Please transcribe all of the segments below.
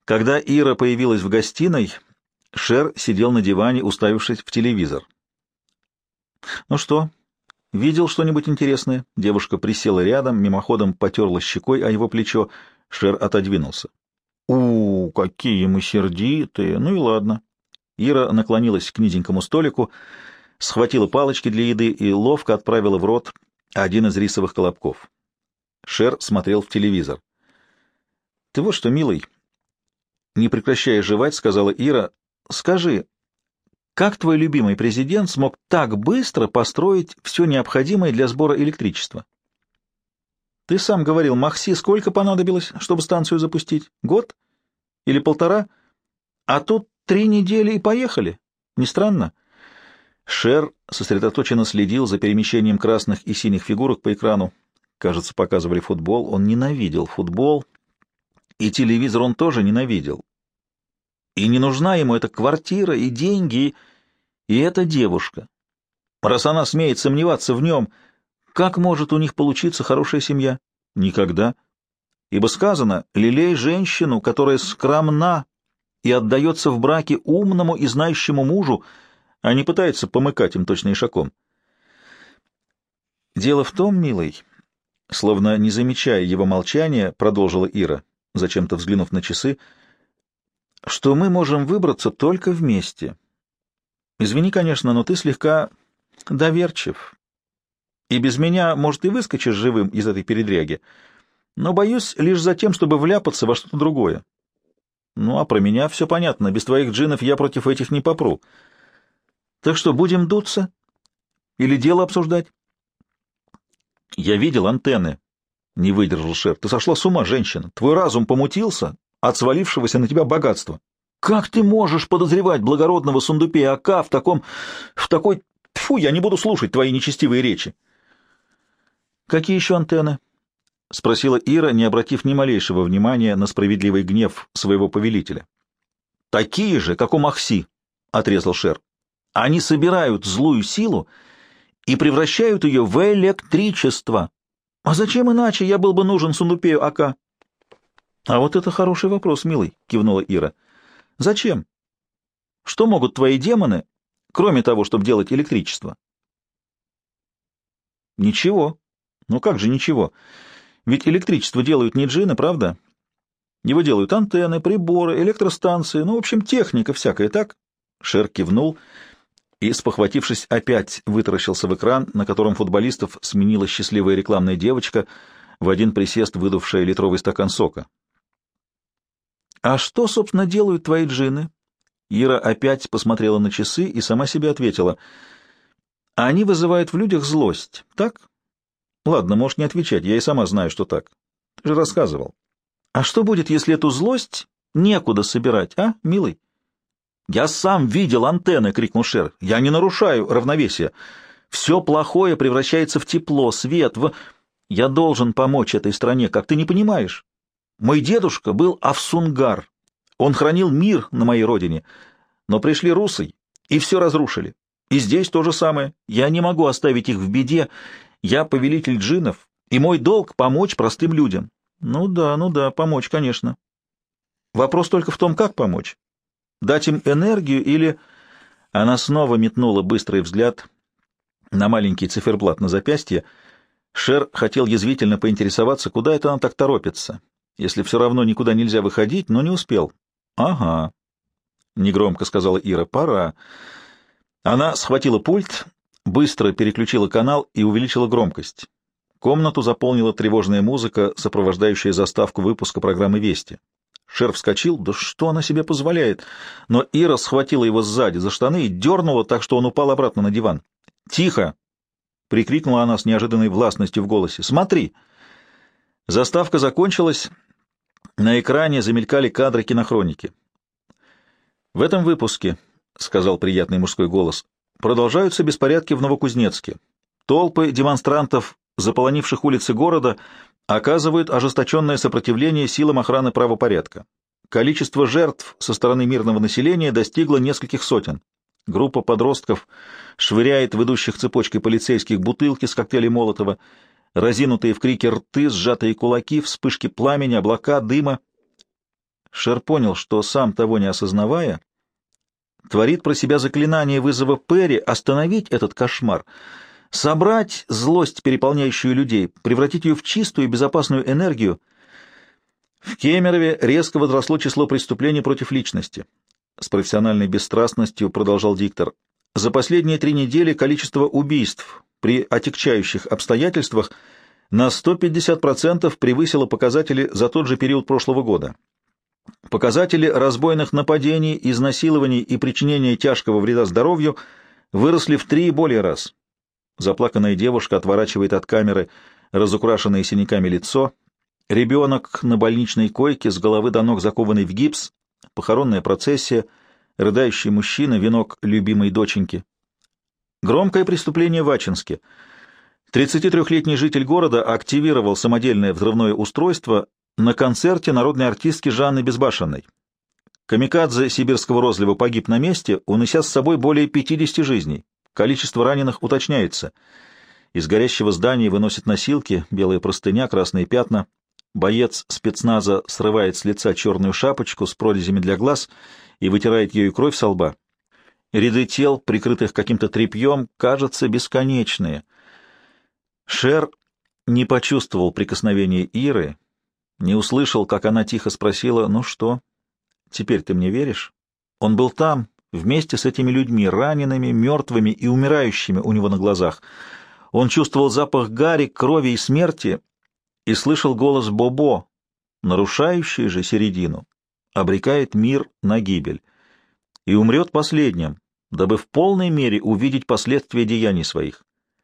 Когда Ира появилась в гостиной, Шер сидел на диване, уставившись в телевизор. «Ну что, видел что-нибудь интересное?» Девушка присела рядом, мимоходом потерла щекой о его плечо. Шер отодвинулся. Какие мы сердитые! Ну и ладно». Ира наклонилась к низенькому столику, схватила палочки для еды и ловко отправила в рот один из рисовых колобков. Шер смотрел в телевизор. «Ты вот что, милый», — не прекращая жевать, сказала Ира, — «скажи, как твой любимый президент смог так быстро построить все необходимое для сбора электричества? Ты сам говорил, Махси сколько понадобилось, чтобы станцию запустить? Год? Или 1,5? А тут 3 недели и поехали. Не странно?» Шер сосредоточенно следил за перемещением красных и синих фигурок по экрану. Кажется, показывали футбол. Он ненавидел футбол, и телевизор он тоже ненавидел. И не нужна ему эта квартира, и деньги, и эта девушка. Раз она смеет сомневаться в нем, как может у них получиться хорошая семья? Никогда. Ибо сказано: «Лелей женщину, которая скромна и отдается в браке умному и знающему мужу, а не пытается помыкать им точно ишаком». «Дело в том, милый», словно не замечая его молчания, продолжила Ира, зачем-то взглянув на часы, что мы можем выбраться только вместе. Извини, конечно, но ты слегка доверчив. И без меня, может, и выскочишь живым из этой передряги, но боюсь лишь за тем, чтобы вляпаться во что-то другое. Ну, а про меня все понятно. Без твоих джинов я против этих не попру. Так что, будем дуться? Или дело обсуждать? Я видел антенны. Не выдержал Шер. Ты сошла с ума, женщина. Твой разум помутился от свалившегося на тебя богатства. Как ты можешь подозревать благородного Сундупея Ака в такой... Тьфу, я не буду слушать твои нечестивые речи. Какие еще антенны? — спросила Ира, не обратив ни малейшего внимания на справедливый гнев своего повелителя. — Такие же, как у Махси, — отрезал Шер. — Они собирают злую силу и превращают ее в электричество. А зачем иначе я был бы нужен Сундупею Ака? — А вот это хороший вопрос, милый, — кивнула Ира. — Зачем? Что могут твои демоны, кроме того, чтобы делать электричество? — Ничего. Ну как же ничего? Ведь электричество делают не джинны, правда? Его делают антенны, приборы, электростанции, ну, в общем, техника всякая, так? Шер кивнул и, спохватившись, опять вытаращился в экран, на котором футболистов сменила счастливая рекламная девочка, в один присест выдувшая литровый стакан сока. «А что, собственно, делают твои джинны?» Ира опять посмотрела на часы и сама себе ответила. «Они вызывают в людях злость, так?» Ладно, можешь не отвечать, я и сама знаю, что так. Ты же рассказывал. А что будет, если эту злость некуда собирать, а, милый? Я сам видел антенны, — крикнул Шер. Я не нарушаю равновесия. Все плохое превращается в тепло, свет, Я должен помочь этой стране, как ты не понимаешь. Мой дедушка был Афсунгар. Он хранил мир на моей родине. Но пришли русы и все разрушили. И здесь то же самое. Я не могу оставить их в беде. Я повелитель джиннов, и мой долг — помочь простым людям. Ну да, помочь, конечно. Вопрос только в том, как помочь. Дать им энергию или... Она снова метнула быстрый взгляд на маленький циферблат на запястье. Шер хотел язвительно поинтересоваться, куда это она так торопится, если все равно никуда нельзя выходить, но не успел. «Ага», — негромко сказала Ира, — «пора». Она схватила пульт, быстро переключила канал и увеличила громкость. Комнату заполнила тревожная музыка, сопровождающая заставку выпуска программы «Вести». Шер вскочил. Да что она себе позволяет? Но Ира схватила его сзади за штаны и дернула так, что он упал обратно на диван. «Тихо!» — прикрикнула она с неожиданной властностью в голосе. «Смотри!» Заставка закончилась. На экране замелькали кадры кинохроники. «В этом выпуске, — сказал приятный мужской голос, — продолжаются беспорядки в Новокузнецке. Толпы демонстрантов, заполонивших улицы города, оказывают ожесточенное сопротивление силам охраны правопорядка. Количество жертв со стороны мирного населения достигло нескольких сотен. Группа подростков швыряет в идущих цепочкой полицейских бутылки с коктейлем Молотова, разинутые в крике рты, сжатые кулаки, вспышки пламени, облака, дыма. Шер понял, что сам того не осознавая, творит про себя заклинание вызова Перри остановить этот кошмар, собрать злость, переполняющую людей, превратить ее в чистую и безопасную энергию. В Кемерове резко возросло число преступлений против личности. С профессиональной бесстрастностью продолжал диктор. За последние 3 недели количество убийств при отягчающих обстоятельствах на 150% превысило показатели за тот же период прошлого года. Показатели разбойных нападений, изнасилований и причинения тяжкого вреда здоровью выросли в 3 и более раз. Заплаканная девушка отворачивает от камеры разукрашенное синяками лицо, ребенок на больничной койке, с головы до ног закованный в гипс, похоронная процессия, рыдающий мужчина, венок любимой доченьки. Громкое преступление в Ачинске. 33-летний житель города активировал самодельное взрывное устройство на концерте народной артистки Жанны Безбашенной. Камикадзе сибирского розлива погиб на месте, унеся с собой более 50 жизней. Количество раненых уточняется. Из горящего здания выносят носилки, белая простыня, красные пятна. Боец спецназа срывает с лица черную шапочку с прорезями для глаз и вытирает ею кровь со лба. Ряды тел, прикрытых каким-то тряпьем, кажутся бесконечные. Шер не почувствовал прикосновения Иры, не услышал, как она тихо спросила: «Ну что, теперь ты мне веришь?» Он был там, вместе с этими людьми, ранеными, мертвыми и умирающими у него на глазах. Он чувствовал запах гари, крови и смерти и слышал голос Бобо, нарушающий же середину, обрекает мир на гибель, и умрет последним, дабы в полной мере увидеть последствия деяний своих.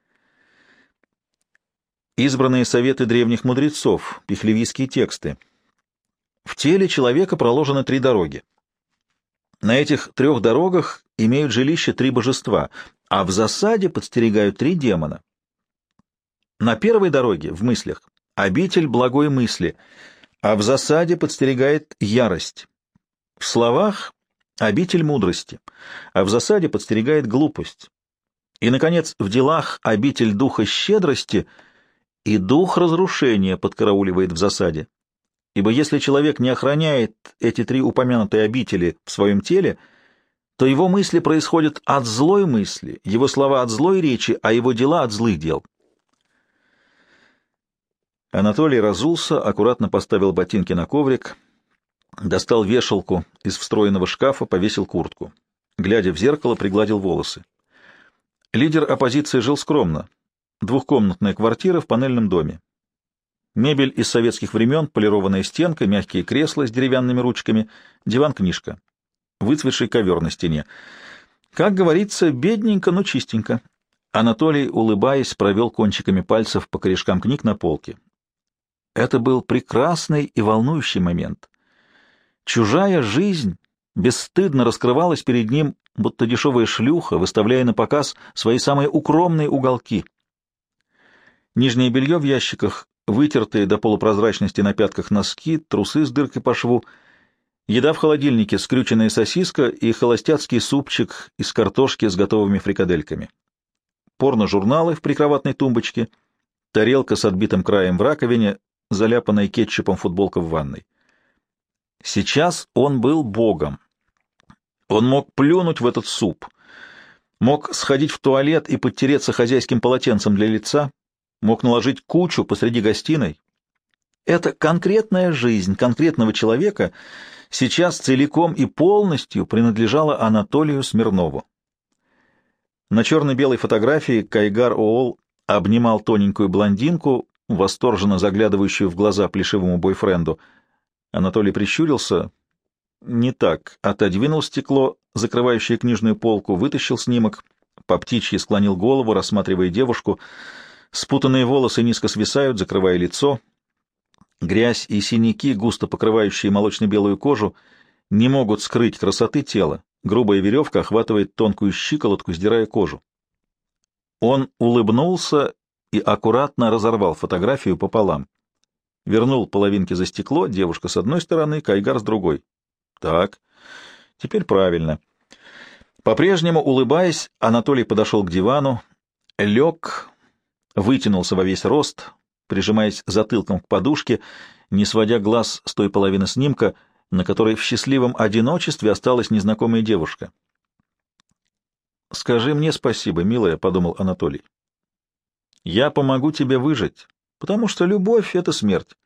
Избранные советы древних мудрецов, пихлевийские тексты. В теле человека проложены 3 дороги. На этих 3 дорогах имеют жилище 3 божества, а в засаде подстерегают 3 демона. На первой дороге, в мыслях, обитель благой мысли, а в засаде подстерегает ярость. В словах — обитель мудрости, а в засаде подстерегает глупость. И, наконец, в делах обитель духа щедрости и дух разрушения подкарауливает в засаде. Ибо если человек не охраняет эти 3 упомянутые обители в своем теле, то его мысли происходят от злой мысли, его слова от злой речи, а его дела от злых дел. Анатолий разулся, аккуратно поставил ботинки на коврик, достал вешалку из встроенного шкафа, повесил куртку. Глядя в зеркало, пригладил волосы. Лидер оппозиции жил скромно. 2-комнатная квартира в панельном доме. Мебель из советских времен, полированная стенка, мягкие кресла с деревянными ручками, диван-книжка, выцветший ковер на стене. Как говорится, бедненько, но чистенько. Анатолий, улыбаясь, провел кончиками пальцев по корешкам книг на полке. Это был прекрасный и волнующий момент. Чужая жизнь бесстыдно раскрывалась перед ним, будто дешевая шлюха, выставляя на показ свои самые укромные уголки. Нижнее белье в ящиках, вытертые до полупрозрачности на пятках носки, трусы с дыркой по шву, еда в холодильнике, скрюченная сосиска и холостяцкий супчик из картошки с готовыми фрикадельками. Порно-журналы в прикроватной тумбочке, тарелка с отбитым краем в раковине, заляпанная кетчупом футболка в ванной. Сейчас он был богом. Он мог плюнуть в этот суп, мог сходить в туалет и подтереться хозяйским полотенцем для лица, мог наложить кучу посреди гостиной. Это конкретная жизнь конкретного человека сейчас целиком и полностью принадлежала Анатолию Смирнову. На черно-белой фотографии Кайгар Оол обнимал тоненькую блондинку, восторженно заглядывающую в глаза плешивому бойфренду. Анатолий прищурился. Не так. Отодвинул стекло, закрывающее книжную полку, вытащил снимок, по птичьи склонил голову, рассматривая девушку. Спутанные волосы низко свисают, закрывая лицо. Грязь и синяки, густо покрывающие молочно-белую кожу, не могут скрыть красоты тела. Грубая веревка охватывает тонкую щиколотку, сдирая кожу. Он улыбнулся и аккуратно разорвал фотографию пополам. Вернул половинки за стекло, девушка с одной стороны, Кайгар с другой. Так, теперь правильно. По-прежнему, улыбаясь, Анатолий подошел к дивану, лег, вытянулся во весь рост, прижимаясь затылком к подушке, не сводя глаз с той половины снимка, на которой в счастливом одиночестве осталась незнакомая девушка. «Скажи мне спасибо, милая», — подумал Анатолий. «Я помогу тебе выжить, потому что любовь — это смерть».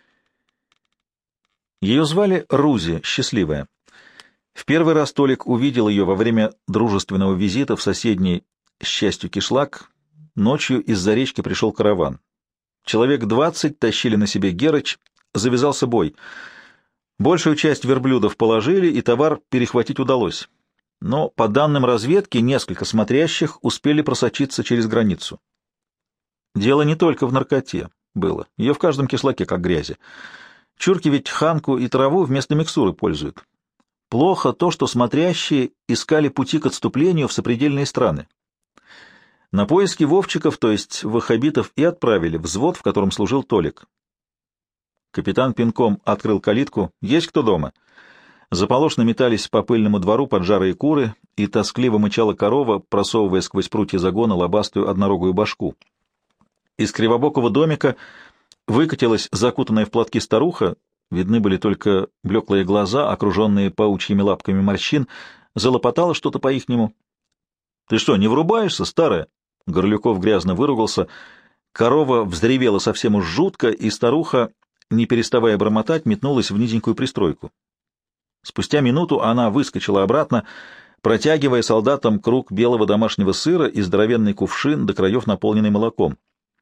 Ее звали Рузи, счастливая. В первый раз Толик увидел ее во время дружественного визита в соседний, с счастью, кишлак. Ночью из-за речки пришел караван. Человек 20 тащили на себе Герыч, завязался бой. Большую часть верблюдов положили, и товар перехватить удалось. Но, по данным разведки, несколько смотрящих успели просочиться через границу. Дело не только в наркоте было. Ее в каждом кишлаке, как грязи. Чурки ведь ханку и траву вместо микстуры пользуют. Плохо то, что смотрящие искали пути к отступлению в сопредельные страны. На поиски вовчиков, то есть ваххабитов, и отправили взвод, в котором служил Толик. Капитан пинком открыл калитку. «Есть кто дома?» Заполошно метались по пыльному двору поджарые куры, и тоскливо мычала корова, просовывая сквозь прутья загона лобастую однорогую башку. Из кривобокого домика выкатилась закутанная в платки старуха, видны были только блеклые глаза, окруженные паучьими лапками морщин, залопотала что-то по-ихнему. «Ты что, не врубаешься, старая?» Горлюков грязно выругался. Корова взревела совсем уж жутко, и старуха, не переставая бормотать, метнулась в низенькую пристройку. Спустя минуту она выскочила обратно, протягивая солдатам круг белого домашнего сыра и здоровенный кувшин, до краев наполненный молоком.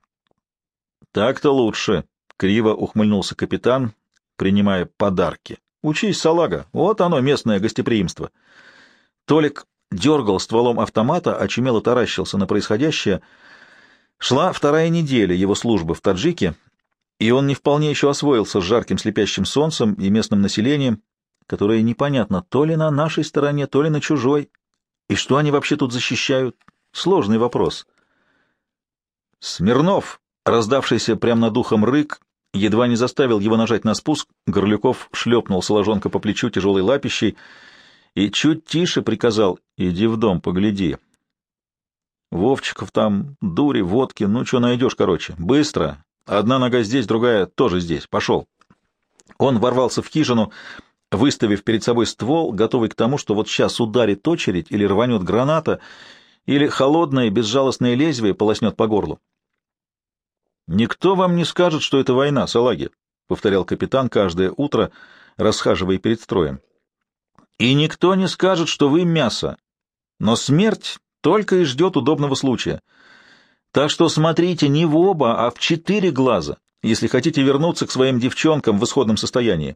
«Так-то лучше», — криво ухмыльнулся капитан, принимая подарки. «Учись, салага, вот оно, местное гостеприимство». Толик дергал стволом автомата, очумело таращился на происходящее. Шла вторая неделя его службы в Таджике, и он не вполне еще освоился с жарким слепящим солнцем и местным населением, которое непонятно, то ли на нашей стороне, то ли на чужой. И что они вообще тут защищают? Сложный вопрос. «Смирнов!» Раздавшийся прямо над ухом рык едва не заставил его нажать на спуск. Горлюков шлепнул Соложонка по плечу тяжелой лапищей и чуть тише приказал: «Иди в дом, погляди. Вовчиков там, дури, водки, ну, что найдешь, короче. Быстро. Одна нога здесь, другая тоже здесь. Пошел». Он ворвался в хижину, выставив перед собой ствол, готовый к тому, что вот сейчас ударит очередь или рванет граната, или холодное безжалостное лезвие полоснет по горлу. «Никто вам не скажет, что это война, салаги», — повторял капитан каждое утро, расхаживая перед строем. «И никто не скажет, что вы мясо, но смерть только и ждет удобного случая. Так что смотрите не в оба, а в 4 глаза, если хотите вернуться к своим девчонкам в исходном состоянии».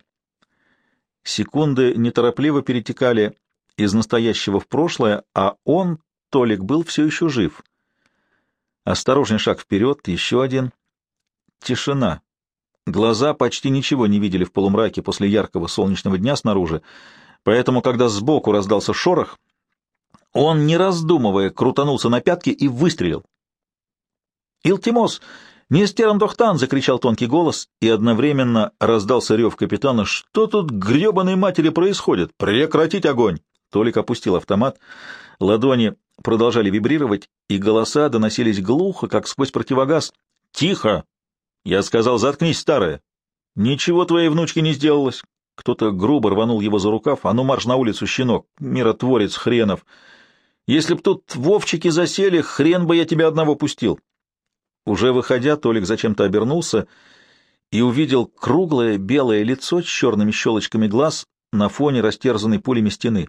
Секунды неторопливо перетекали из настоящего в прошлое, а он, Толик, был все еще жив. Осторожный шаг вперед, еще один. Тишина. Глаза почти ничего не видели в полумраке после яркого солнечного дня снаружи, поэтому, когда сбоку раздался шорох, он, не раздумывая, крутанулся на пятки и выстрелил. «Илтимос! Нестерандохтан!» — закричал тонкий голос, и одновременно раздался рев капитана. «Что тут, гребаной матери, происходит? Прекратить огонь!» Толик опустил автомат. Ладони продолжали вибрировать, и голоса доносились глухо, как сквозь противогаз. «Тихо! Я сказал, заткнись, старая! Ничего твоей внучке не сделалось!» Кто-то грубо рванул его за рукав. «А ну марш на улицу, щенок! Миротворец хренов! Если б тут вовчики засели, хрен бы я тебя одного пустил!» Уже выходя, Толик зачем-то обернулся и увидел круглое белое лицо с черными щелочками глаз на фоне растерзанной пулями стены.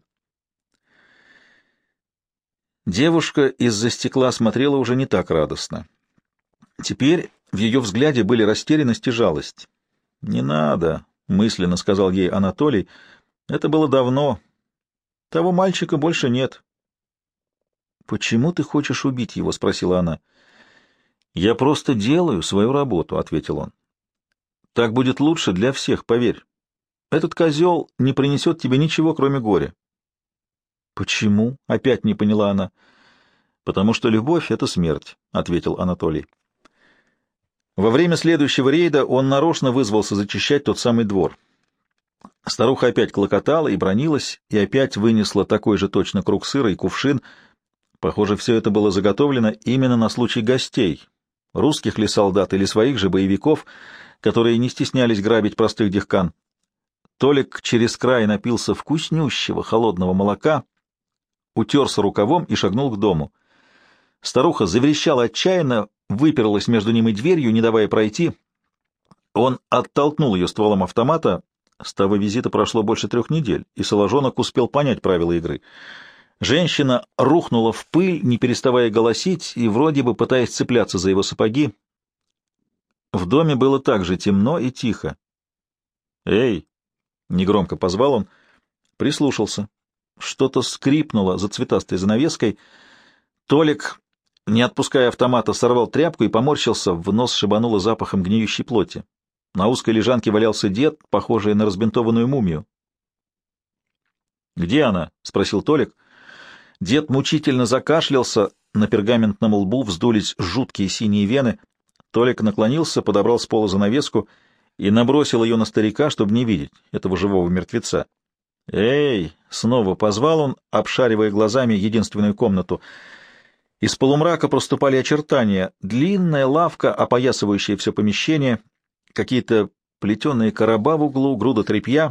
Девушка из-за стекла смотрела уже не так радостно. Теперь в ее взгляде были растерянность и жалость. «Не надо», — мысленно сказал ей Анатолий, — «это было давно. Того мальчика больше нет». «Почему ты хочешь убить его?» — спросила она. «Я просто делаю свою работу», — ответил он. «Так будет лучше для всех, поверь. Этот козел не принесет тебе ничего, кроме горя». «Почему?» — опять не поняла она. «Потому что любовь — это смерть», — ответил Анатолий. Во время следующего рейда он нарочно вызвался зачищать тот самый двор. Старуха опять клокотала и бранилась, и опять вынесла такой же точно круг сыра и кувшин. Похоже, все это было заготовлено именно на случай гостей, русских ли солдат или своих же боевиков, которые не стеснялись грабить простых дихкан. Толик через край напился вкуснющего холодного молока, утерся рукавом и шагнул к дому. Старуха заверещала отчаянно, выперлась между ним и дверью, не давая пройти. Он оттолкнул ее стволом автомата. С того визита прошло больше 3 недель, и Соложонок успел понять правила игры. Женщина рухнула в пыль, не переставая голосить, и вроде бы пытаясь цепляться за его сапоги. В доме было так же темно и тихо. «Эй!» — негромко позвал он, прислушался. Что-то скрипнуло за цветастой занавеской. Толик, не отпуская автомата, сорвал тряпку и поморщился, в нос шибануло запахом гниющей плоти. На узкой лежанке валялся дед, похожий на разбинтованную мумию. «Где она?» — спросил Толик. Дед мучительно закашлялся, на пергаментном лбу вздулись жуткие синие вены. Толик наклонился, подобрал с пола занавеску и набросил ее на старика, чтобы не видеть этого живого мертвеца. «Эй!» — снова позвал он, обшаривая глазами единственную комнату. Из полумрака проступали очертания. Длинная лавка, опоясывающая все помещение, какие-то плетеные короба в углу, груда тряпья.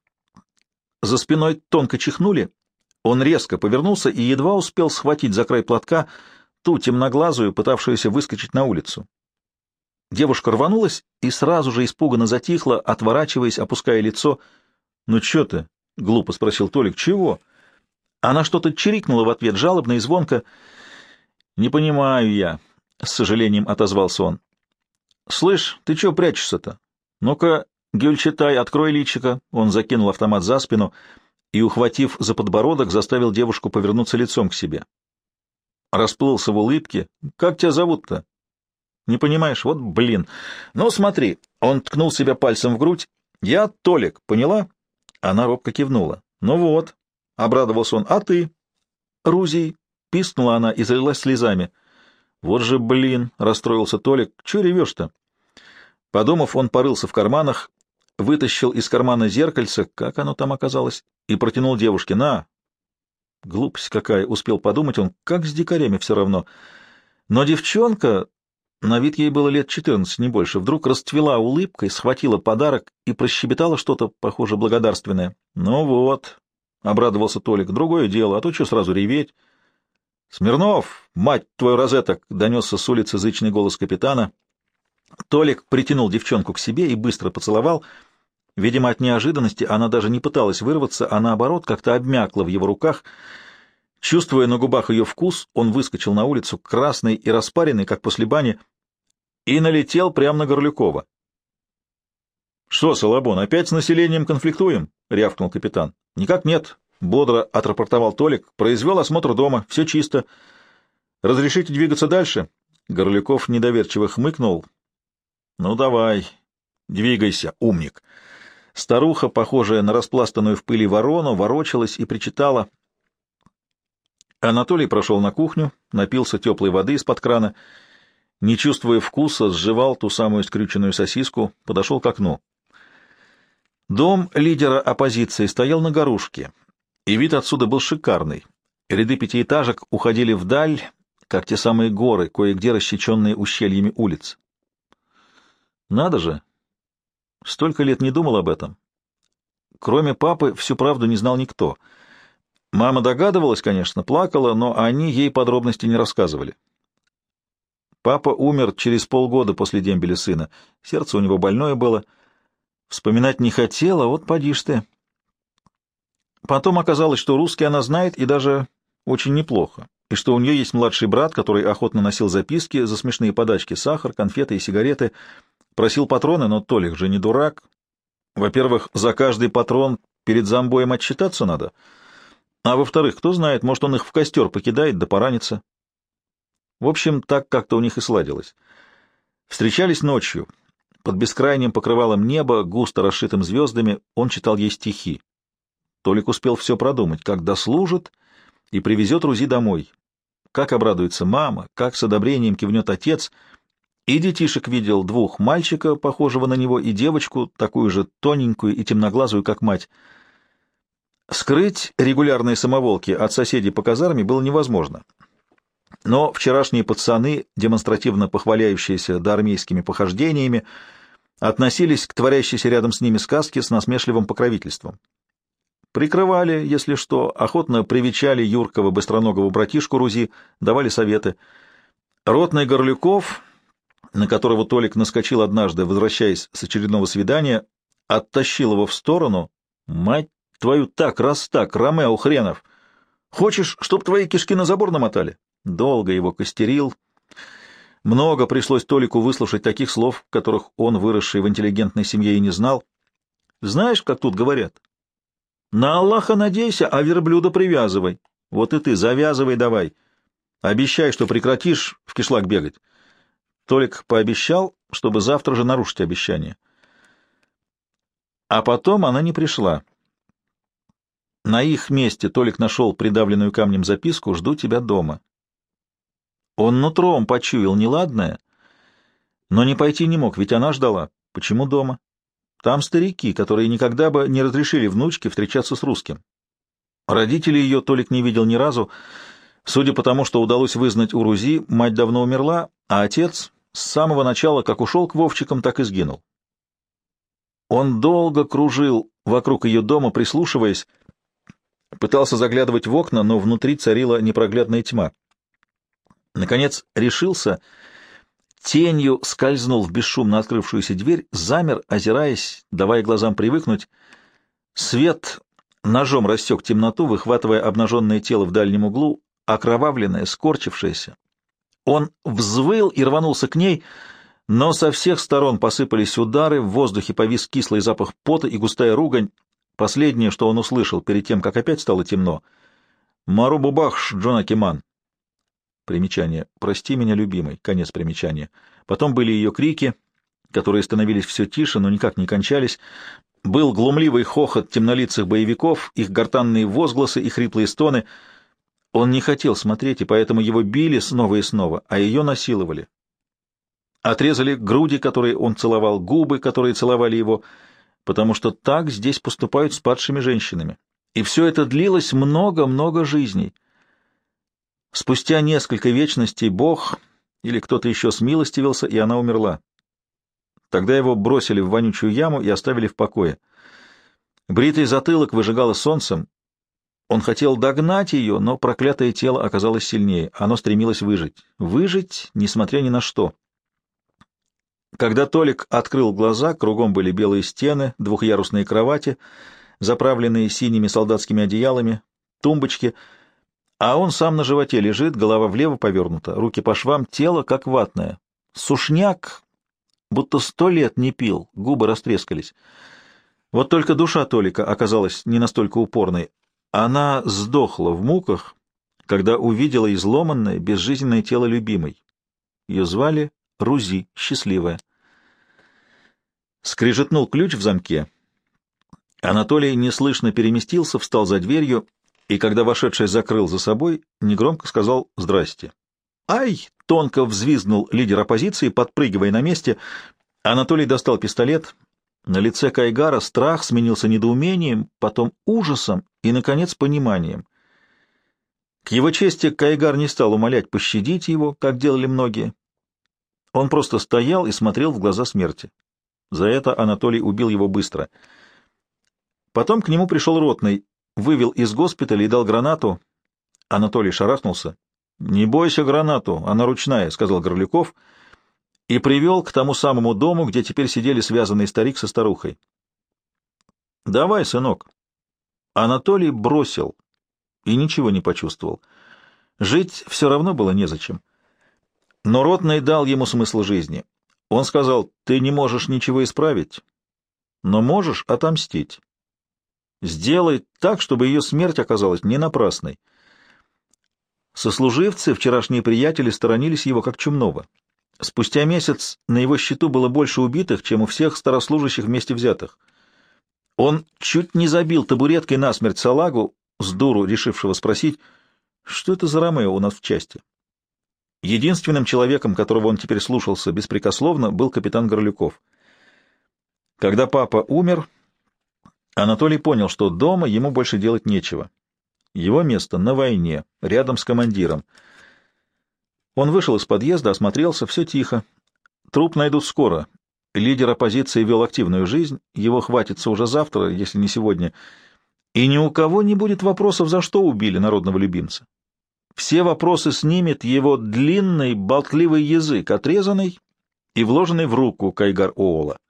За спиной тонко чихнули. Он резко повернулся и едва успел схватить за край платка ту темноглазую, пытавшуюся выскочить на улицу. Девушка рванулась и сразу же испуганно затихла, отворачиваясь, опуская лицо. «Ну что ты?» — глупо спросил Толик. «Чего?» Она что-то чирикнула в ответ жалобно и звонко. «Не понимаю я», — с сожалением отозвался он. «Слышь, ты чего прячешься-то? Ну-ка, Гюльчатай, открой личико». Он закинул автомат за спину и, ухватив за подбородок, заставил девушку повернуться лицом к себе. Расплылся в улыбке. «Как тебя зовут-то?» «Не понимаешь? Вот блин. Ну, смотри». Он ткнул себя пальцем в грудь. «Я Толик, поняла?» Она робко кивнула. «Ну вот», — обрадовался он. «А ты?» «Рузий», — пискнула она и залилась слезами. «Вот же блин», — расстроился Толик. «Чего ревешь-то?» Подумав, он порылся в карманах, вытащил из кармана зеркальце, как оно там оказалось, и протянул девушке. «На!» Глупость какая, успел подумать он, как с дикарями все равно. Но девчонка, на вид ей было лет 14, не больше, вдруг расцвела улыбкой, схватила подарок и прощебетала что-то, похоже, благодарственное. «Ну вот», — обрадовался Толик, — «другое дело, а то что сразу реветь?» «Смирнов, мать твою розеток!» — донесся с улицы зычный голос капитана. Толик притянул девчонку к себе и быстро поцеловал. Видимо, от неожиданности она даже не пыталась вырваться, а наоборот как-то обмякла в его руках. Чувствуя на губах ее вкус, он выскочил на улицу, красный и распаренный, как после бани, и налетел прямо на Горлюкова. — Что, Салабон, опять с населением конфликтуем? — рявкнул капитан. — Никак нет, — бодро отрапортовал Толик. — Произвел осмотр дома, все чисто. — Разрешите двигаться дальше? Горлюков недоверчиво хмыкнул. — Ну, давай, двигайся, умник. Старуха, похожая на распластанную в пыли ворону, ворочалась и причитала. Анатолий прошел на кухню, напился теплой воды из-под крана, не чувствуя вкуса, сживал ту самую скрюченную сосиску, подошел к окну. Дом лидера оппозиции стоял на горушке, и вид отсюда был шикарный. Ряды пятиэтажек уходили вдаль, как те самые горы, кое-где рассеченные ущельями улиц. Надо же! Столько лет не думал об этом. Кроме папы, всю правду не знал никто. Мама догадывалась, конечно, плакала, но они ей подробности не рассказывали. Папа умер через полгода после дембеля сына. Сердце у него больное было. Вспоминать не хотела, вот поди ж ты. Потом оказалось, что русский она знает и даже очень неплохо, и что у нее есть младший брат, который охотно носил записки за смешные подачки, сахар, конфеты и сигареты, просил патроны, но Толик же не дурак. Во-первых, за каждый патрон перед замбоем отчитаться надо, а во-вторых, кто знает, может, он их в костер покидает да поранится. В общем, так как-то у них и сладилось. Встречались ночью. Под бескрайним покрывалом неба, густо расшитым звездами, он читал ей стихи. Толик успел все продумать, как дослужит и привезет Рузи домой. Как обрадуется мама, как с одобрением кивнет отец. И детишек видел, 2 мальчика, похожего на него, и девочку, такую же тоненькую и темноглазую, как мать. Скрыть регулярные самоволки от соседей по казарме было невозможно. Но вчерашние пацаны, демонстративно похваляющиеся доармейскими похождениями, относились к творящейся рядом с ними сказке с насмешливым покровительством. Прикрывали, если что, охотно привечали юркого быстроногого братишку Рузи, давали советы. Ротный Горлюков, на которого Толик наскочил однажды, возвращаясь с очередного свидания, оттащил его в сторону. «Мать твою, так, раз так, Ромео хренов! Хочешь, чтоб твои кишки на забор намотали?» Долго его костерил. Много пришлось Толику выслушать таких слов, которых он, выросший в интеллигентной семье, и не знал. Знаешь, как тут говорят? На Аллаха надейся, а верблюда привязывай. Вот и ты завязывай давай. Обещай, что прекратишь в кишлак бегать. Толик пообещал, чтобы завтра же нарушить обещание. А потом она не пришла. На их месте Толик нашел придавленную камнем записку «Жду тебя дома». Он нутром почуял неладное, но не пойти не мог, ведь она ждала. Почему дома? Там старики, которые никогда бы не разрешили внучке встречаться с русским. Родителей ее Толик не видел ни разу. Судя по тому, что удалось вызнать у Рузи, мать давно умерла, а отец с самого начала как ушел к Вовчикам, так и сгинул. Он долго кружил вокруг ее дома, прислушиваясь, пытался заглядывать в окна, но внутри царила непроглядная тьма. Наконец решился, тенью скользнул в бесшумно открывшуюся дверь, замер, озираясь, давая глазам привыкнуть. Свет ножом рассек темноту, выхватывая обнаженное тело в дальнем углу, окровавленное, скорчившееся. Он взвыл и рванулся к ней, но со всех сторон посыпались удары, в воздухе повис кислый запах пота и густая ругань. Последнее, что он услышал перед тем, как опять стало темно: «Мару бахш, Джона Киман». Примечание. «Прости меня, любимый». Конец примечания. Потом были ее крики, которые становились все тише, но никак не кончались. Был глумливый хохот темнолицых боевиков, их гортанные возгласы и хриплые стоны. Он не хотел смотреть, и поэтому его били снова и снова, а ее насиловали. Отрезали груди, которые он целовал, губы, которые целовали его, потому что так здесь поступают с падшими женщинами. И все это длилось много-много жизней. Спустя несколько вечностей Бог или кто-то еще смилостивился, и она умерла. Тогда его бросили в вонючую яму и оставили в покое. Бритый затылок выжигало солнцем. Он хотел догнать ее, но проклятое тело оказалось сильнее. Оно стремилось выжить. Выжить, несмотря ни на что. Когда Толик открыл глаза, кругом были белые стены, двухъярусные кровати, заправленные синими солдатскими одеялами, тумбочки, а он сам на животе лежит, голова влево повернута, руки по швам, тело как ватное. Сушняк, будто 100 лет не пил, губы растрескались. Вот только душа Толика оказалась не настолько упорной. Она сдохла в муках, когда увидела изломанное, безжизненное тело любимой. Ее звали Рузи, счастливая. Скрежетнул ключ в замке. Анатолий неслышно переместился, встал за дверью, и когда вошедший закрыл за собой, негромко сказал «Здрасте». «Ай!» — тонко взвизгнул лидер оппозиции, подпрыгивая на месте. Анатолий достал пистолет. На лице Кайгара страх сменился недоумением, потом ужасом и, наконец, пониманием. К его чести Кайгар не стал умолять пощадить его, как делали многие. Он просто стоял и смотрел в глаза смерти. За это Анатолий убил его быстро. Потом к нему пришел ротный, вывел из госпиталя и дал гранату. Анатолий шарахнулся. «Не бойся гранату, она ручная», — сказал Горлюков, и привел к тому самому дому, где теперь сидели связанный старик со старухой. «Давай, сынок». Анатолий бросил и ничего не почувствовал. Жить все равно было незачем. Но ротный дал ему смысл жизни. Он сказал: «Ты не можешь ничего исправить, но можешь отомстить. Сделай так, чтобы ее смерть оказалась не напрасной». Сослуживцы, вчерашние приятели, сторонились его как чумного. Спустя месяц на его счету было больше убитых, чем у всех старослужащих вместе взятых. Он чуть не забил табуреткой насмерть салагу, с дуру решившего спросить, что это за Ромео у нас в части. Единственным человеком, которого он теперь слушался беспрекословно, был капитан Горлюков. Когда папа умер, Анатолий понял, что дома ему больше делать нечего. Его место на войне, рядом с командиром. Он вышел из подъезда, осмотрелся, все тихо. Труп найдут скоро. Лидер оппозиции вел активную жизнь, его хватится уже завтра, если не сегодня, и ни у кого не будет вопросов, за что убили народного любимца. Все вопросы снимет его длинный болтливый язык, отрезанный и вложенный в руку Кайгар-Оола.